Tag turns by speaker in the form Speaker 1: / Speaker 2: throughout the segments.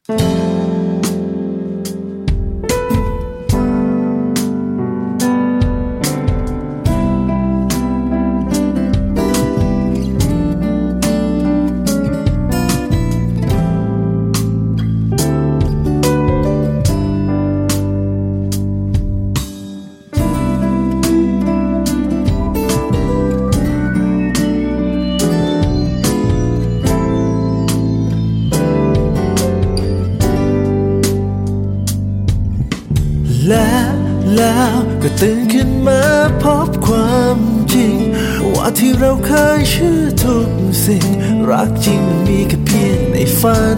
Speaker 1: แล้วก็ตื่นขึ้นมาพบความจริงว่าที่เราเคยเชื่อทุกสิ่งรักจริงมันมีแค่เพียงในฝัน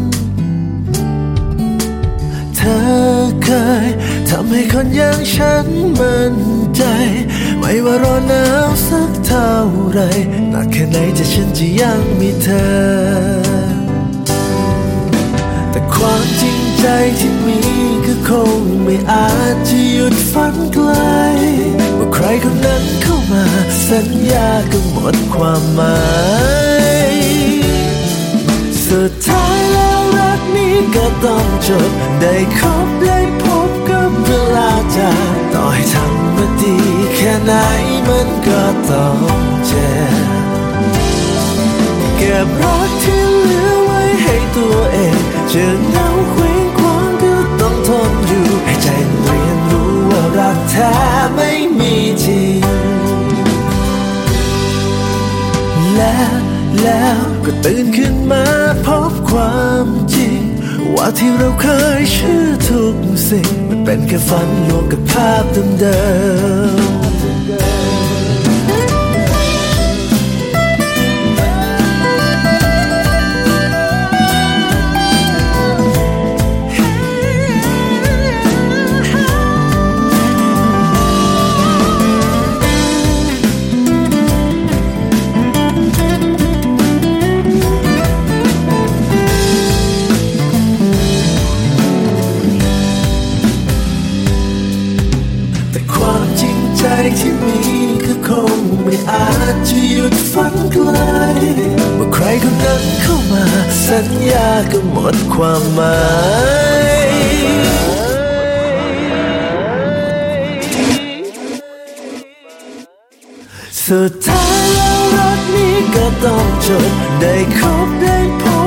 Speaker 1: เธอเคยทำให้คนอย่างฉันมั่นใจไม่ว่าร้อนหนาวสักเท่าไรหนักแค่ไหนแต่ฉันจะยังมีเธอแต่ความจริงใจที่มีก็คงไม่อาจจะหยุดฝันไกลเมื่อใครคนนั้นเข้ามาสัญญาก็หมดความหมายสุดท้ายแล้วรักนี้ก็ต้องจบได้คบได้พบกับเวลาจากต่อให้ทำมาดีแค่ไหนมันก็ต้องเจ็บเก็บรักที่เหลือไว้ให้ตัวเองจะเหงาเคว้งคว้างก็ต้องทนอยู่ให้ใจเรียนรู้ว่ารักแท้ไม่มีจริงแล้วก็ตื่นขึ้นมาพบความจริงว่าที่เราเคยเชื่อทุกสิ่งมันเป็นแค่ฝันลวงกับภาพเดิมที่มีก็คงไม่อาจจะหยุดฝันไกลเมื่อใครคนนั้นเข้ามาสัญญาก็หมดความหมายสุดท้ายแล้วรักนี้ก็ต้องจบได้คบได้พบ